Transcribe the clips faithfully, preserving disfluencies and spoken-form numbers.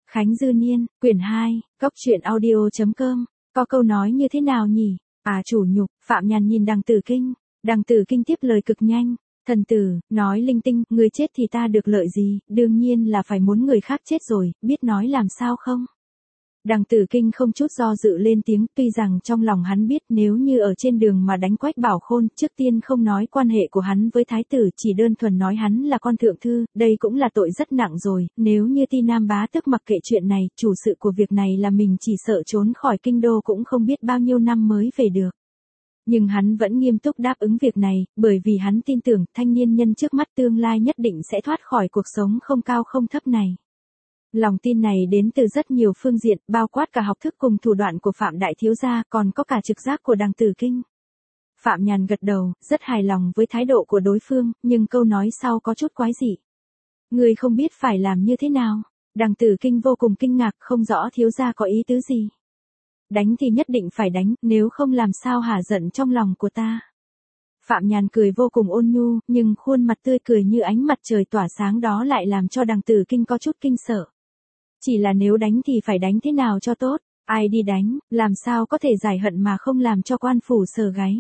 Khánh Dư Niên, quyển hai, góc truyện audio.com, có câu nói như thế nào nhỉ? À chủ nhục, Phạm Nhàn nhìn Đằng Tử Kinh, Đằng Tử Kinh tiếp lời cực nhanh, thần tử, nói linh tinh, người chết thì ta được lợi gì, đương nhiên là phải muốn người khác chết rồi, biết nói làm sao không? Đằng Tử Kinh không chút do dự lên tiếng, tuy rằng trong lòng hắn biết nếu như ở trên đường mà đánh Quách Bảo Khôn, trước tiên không nói quan hệ của hắn với thái tử, chỉ đơn thuần nói hắn là con thượng thư, đây cũng là tội rất nặng rồi, nếu như Ti Nam bá tước mặc kệ chuyện này, chủ sự của việc này là mình, chỉ sợ trốn khỏi kinh đô cũng không biết bao nhiêu năm mới về được. Nhưng hắn vẫn nghiêm túc đáp ứng việc này, bởi vì hắn tin tưởng thanh niên nhân trước mắt tương lai nhất định sẽ thoát khỏi cuộc sống không cao không thấp này. Lòng tin này đến từ rất nhiều phương diện, bao quát cả học thức cùng thủ đoạn của Phạm Đại Thiếu Gia, còn có cả trực giác của Đằng Tử Kinh. Phạm Nhàn gật đầu, rất hài lòng với thái độ của đối phương, nhưng câu nói sau có chút quái dị. Người không biết phải làm như thế nào? Đằng Tử Kinh vô cùng kinh ngạc, không rõ Thiếu Gia có ý tứ gì. Đánh thì nhất định phải đánh, nếu không làm sao hả giận trong lòng của ta. Phạm Nhàn cười vô cùng ôn nhu, nhưng khuôn mặt tươi cười như ánh mặt trời tỏa sáng đó lại làm cho Đằng Tử Kinh có chút kinh sợ. Chỉ là nếu đánh thì phải đánh thế nào cho tốt, ai đi đánh, làm sao có thể giải hận mà không làm cho quan phủ sờ gáy.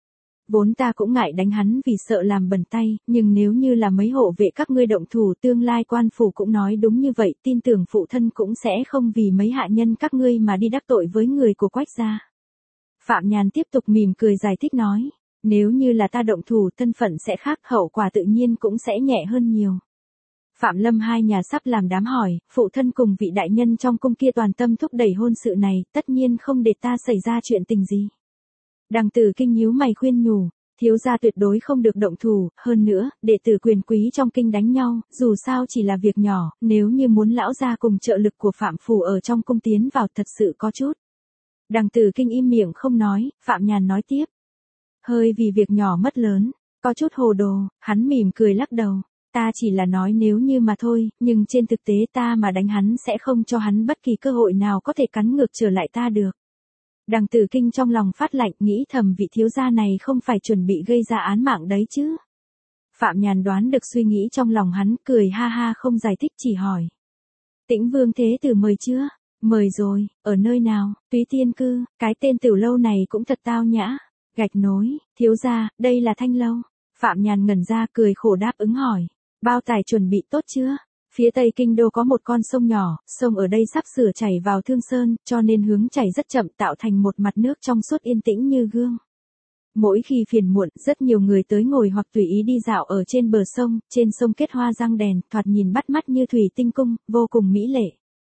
Vốn ta cũng ngại đánh hắn vì sợ làm bẩn tay, nhưng nếu như là mấy hộ vệ các ngươi động thủ, tương lai quan phủ cũng nói đúng như vậy, tin tưởng phụ thân cũng sẽ không vì mấy hạ nhân các ngươi mà đi đắc tội với người của Quách gia. Phạm Nhàn tiếp tục mỉm cười giải thích nói, nếu như là ta động thủ, thân phận sẽ khác, hậu quả tự nhiên cũng sẽ nhẹ hơn nhiều. Phạm Lâm hai nhà sắp làm đám hỏi, phụ thân cùng vị đại nhân trong cung kia toàn tâm thúc đẩy hôn sự này, tất nhiên không để ta xảy ra chuyện tình gì. Đằng Tử Kinh nhíu mày khuyên nhủ, thiếu gia tuyệt đối không được động thủ, hơn nữa, đệ tử quyền quý trong kinh đánh nhau, dù sao chỉ là việc nhỏ, nếu như muốn lão gia cùng trợ lực của Phạm phủ ở trong cung tiến vào thật sự có chút. Đằng Tử Kinh im miệng không nói, Phạm Nhàn nói tiếp. Hơi vì việc nhỏ mất lớn, có chút hồ đồ, hắn mỉm cười lắc đầu. Ta chỉ là nói nếu như mà thôi, nhưng trên thực tế ta mà đánh hắn sẽ không cho hắn bất kỳ cơ hội nào có thể cắn ngược trở lại ta được. Đằng Tử Kinh trong lòng phát lạnh, nghĩ thầm vị thiếu gia này không phải chuẩn bị gây ra án mạng đấy chứ. Phạm Nhàn đoán được suy nghĩ trong lòng hắn, cười ha ha không giải thích, chỉ hỏi. Tĩnh Vương Thế Tử mời chưa? Mời rồi, ở nơi nào? Túy Tiên Cư, cái tên tiểu lâu này cũng thật tao nhã. Gạch Nối, thiếu gia, đây là Thanh Lâu. Phạm Nhàn ngẩn ra cười khổ đáp ứng hỏi. Bao tải chuẩn bị tốt chưa? Phía tây kinh đô có một con sông nhỏ, sông ở đây sắp sửa chảy vào Thương Sơn, cho nên hướng chảy rất chậm, tạo thành một mặt nước trong suốt yên tĩnh như gương. Mỗi khi phiền muộn, rất nhiều người tới ngồi hoặc tùy ý đi dạo ở trên bờ sông, trên sông kết hoa răng đèn, thoạt nhìn bắt mắt như thủy tinh cung, vô cùng mỹ lệ.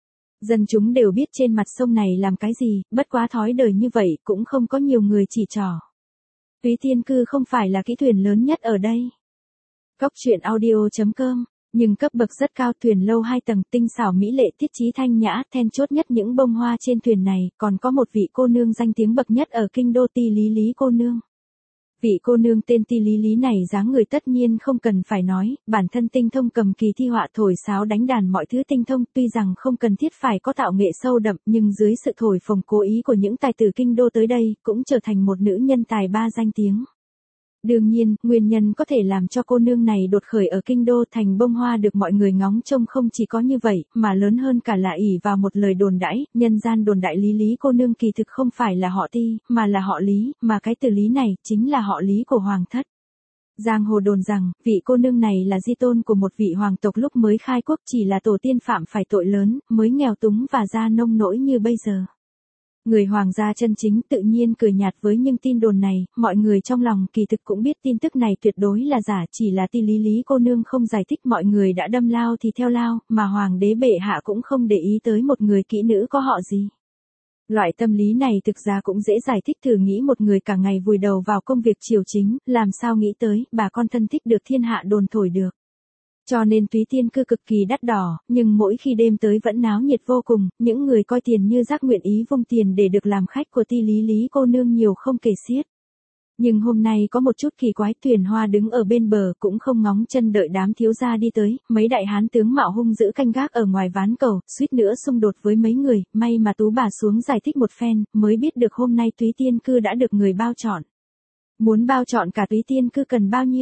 Dân chúng đều biết trên mặt sông này làm cái gì, bất quá thói đời như vậy cũng không có nhiều người chỉ trỏ. Túy Tiên Cư không phải là kỹ thuyền lớn nhất ở đây. Góc truyện audio.com, nhưng cấp bậc rất cao, thuyền lâu hai tầng, tinh xảo mỹ lệ, thiết trí thanh nhã, then chốt nhất những bông hoa trên thuyền này, còn có một vị cô nương danh tiếng bậc nhất ở kinh đô, Ti Lý Lý cô nương. Vị cô nương tên Ti Lý Lý này dáng người tất nhiên không cần phải nói, bản thân tinh thông cầm kỳ thi họa, thổi sáo đánh đàn mọi thứ tinh thông, tuy rằng không cần thiết phải có tạo nghệ sâu đậm, nhưng dưới sự thổi phồng cố ý của những tài tử kinh đô tới đây, cũng trở thành một nữ nhân tài ba danh tiếng. Đương nhiên, nguyên nhân có thể làm cho cô nương này đột khởi ở kinh đô thành bông hoa được mọi người ngóng trông không chỉ có như vậy, mà lớn hơn cả là ỷ vào một lời đồn đãi, nhân gian đồn đại Lý Lý cô nương kỳ thực không phải là họ Ti, mà là họ Lý, mà cái từ Lý này chính là họ Lý của hoàng thất. Giang hồ đồn rằng, vị cô nương này là di tôn của một vị hoàng tộc lúc mới khai quốc, chỉ là tổ tiên phạm phải tội lớn, mới nghèo túng và ra nông nỗi như bây giờ. Người hoàng gia chân chính tự nhiên cười nhạt với những tin đồn này, mọi người trong lòng kỳ thực cũng biết tin tức này tuyệt đối là giả, chỉ là Ti Lý Lý cô nương không giải thích, mọi người đã đâm lao thì theo lao, mà hoàng đế bệ hạ cũng không để ý tới một người kỹ nữ có họ gì. Loại tâm lý này thực ra cũng dễ giải thích, thử nghĩ một người cả ngày vùi đầu vào công việc triều chính, làm sao nghĩ tới bà con thân thích được thiên hạ đồn thổi được. Cho nên Túy Tiên Cư cực kỳ đắt đỏ, nhưng mỗi khi đêm tới vẫn náo nhiệt vô cùng, những người coi tiền như rác nguyện ý vung tiền để được làm khách của Ti Lý Lý cô nương nhiều không kể xiết. Nhưng hôm nay có một chút kỳ quái, thuyền hoa đứng ở bên bờ cũng không ngóng chân đợi đám thiếu gia đi tới, mấy đại hán tướng mạo hung dữ canh gác ở ngoài ván cầu, suýt nữa xung đột với mấy người, may mà Tú bà xuống giải thích một phen, mới biết được hôm nay Túy Tiên Cư đã được người bao chọn. Muốn bao chọn cả Túy Tiên Cư cần bao nhiêu?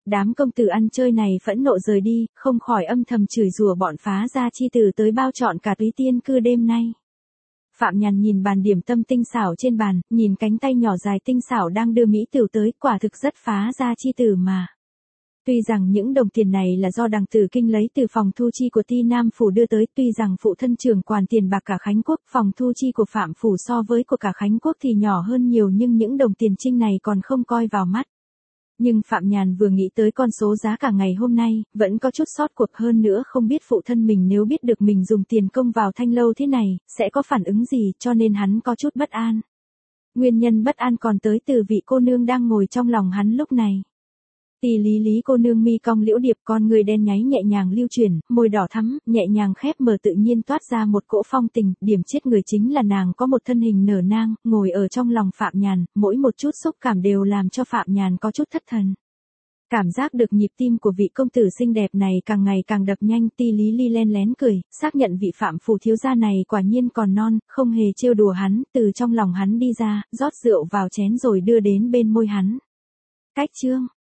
Đám công tử ăn chơi này phẫn nộ rời đi, không khỏi âm thầm chửi rủa bọn phá gia chi tử tới bao trọn cả túy tiên cư đêm nay. Phạm Nhàn nhìn bàn điểm tâm tinh xảo trên bàn, nhìn cánh tay nhỏ dài tinh xảo đang đưa mỹ tiểu tới, quả thực rất phá gia chi tử mà. Tuy rằng những đồng tiền này là do Đằng Tử Kinh lấy từ phòng thu chi của Ti Nam phủ đưa tới, tuy rằng phụ thân trưởng quản tiền bạc cả Khánh Quốc, phòng thu chi của Phạm phủ so với của cả Khánh Quốc thì nhỏ hơn nhiều, nhưng những đồng tiền trinh này còn không coi vào mắt. Nhưng Phạm Nhàn vừa nghĩ tới con số giá cả ngày hôm nay, vẫn có chút sót cuộc, hơn nữa không biết phụ thân mình nếu biết được mình dùng tiền công vào Thanh lâu thế này, sẽ có phản ứng gì, cho nên hắn có chút bất an. Nguyên nhân bất an còn tới từ vị cô nương đang ngồi trong lòng hắn lúc này. Tỷ Lý Lý cô nương mi cong liễu điệp, con người đen nháy nhẹ nhàng lưu chuyển, môi đỏ thắm, nhẹ nhàng khép mở, tự nhiên toát ra một cỗ phong tình, điểm chết người chính là nàng có một thân hình nở nang, ngồi ở trong lòng Phạm Nhàn, mỗi một chút xúc cảm đều làm cho Phạm Nhàn có chút thất thần. Cảm giác được nhịp tim của vị công tử xinh đẹp này càng ngày càng đập nhanh, Ti Lý Ly len lén cười, xác nhận vị Phạm phủ thiếu gia này quả nhiên còn non, không hề trêu đùa hắn, từ trong lòng hắn đi ra, rót rượu vào chén rồi đưa đến bên môi hắn. Cách chương